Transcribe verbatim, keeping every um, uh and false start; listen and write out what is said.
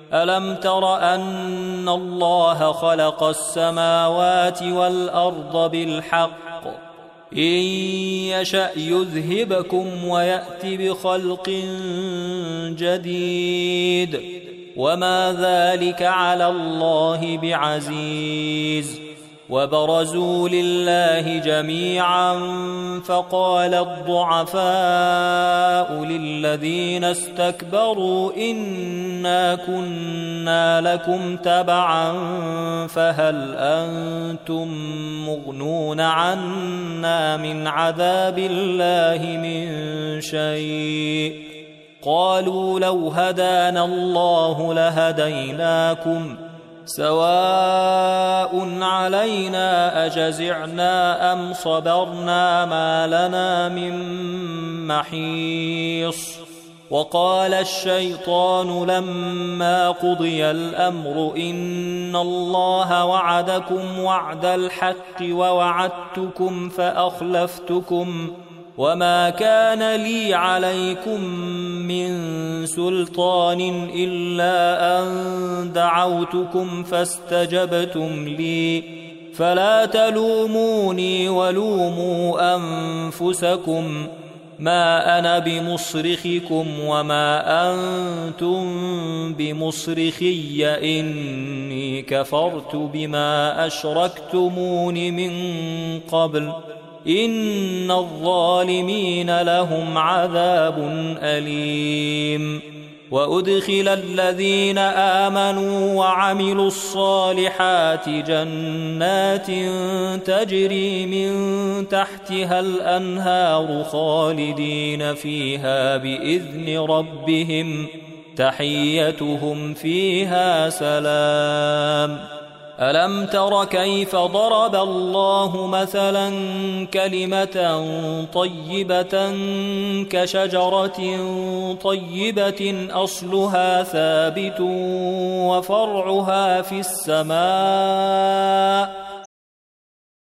ألم تر أن الله خلق السماوات والأرض بالحق إن يشأ يذهبكم ويأت بخلق جديد وما ذلك على الله بعزيز وبرزوا لله جميعا فقال الضعفاء للذين استكبروا إنا كنا لكم تبعا فهل أنتم مغنون عنا من عذاب الله من شيء قالوا لو هدانا الله لهديناكم سواء علينا أجزعنا أم صبرنا ما لنا من محيص وقال الشيطان لما قضي الأمر إن الله وعدكم وعد الحق ووعدتكم فأخلفتكم وما كان لي عليكم من سلطان إلا أن دعوتكم فاستجبتم لي فلا تلوموني ولوموا أنفسكم ما أنا بمصرخكم وما أنتم بمصرخي إني كفرت بما أشركتمون من قبل إن الظالمين لهم عذاب أليم وأدخل الذين آمنوا وعملوا الصالحات جنات تجري من تحتها الأنهار خالدين فيها بإذن ربهم تحيتهم فيها سلام ألم تر كيف ضرب الله مثلا كلمة طيبة كشجرة طيبة أصلها ثابت وفرعها في السماء